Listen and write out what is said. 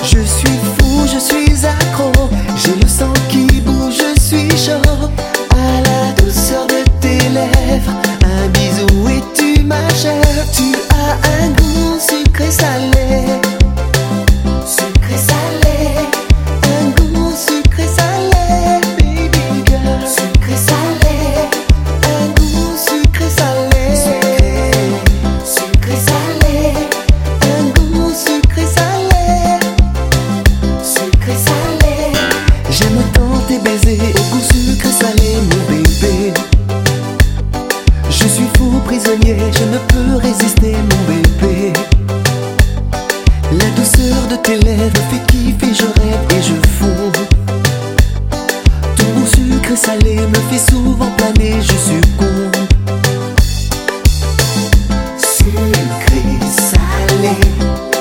Je suis fou, je suis accro, j'ai le sang qui bouge, je suis chaud. À la douceur de tes lèvres, un bisou et tu m'achèves. Tu as un goût sucré salé, sucré salé, un goût sucré salé, baby girl. Sucré salé, un goût sucré salé, sucré salé, un goût sucré salé, sucré salé. J'aime tant tes baisers au goût sucré salé, mon bébé. Je suis fou prisonnier, je ne peux résister, mon bébé. La douceur de tes lèvres me fait kiffer, je rêve et je fonds. Ton goût sucré salé me fait souvent planer, je succombe. Sucré salé.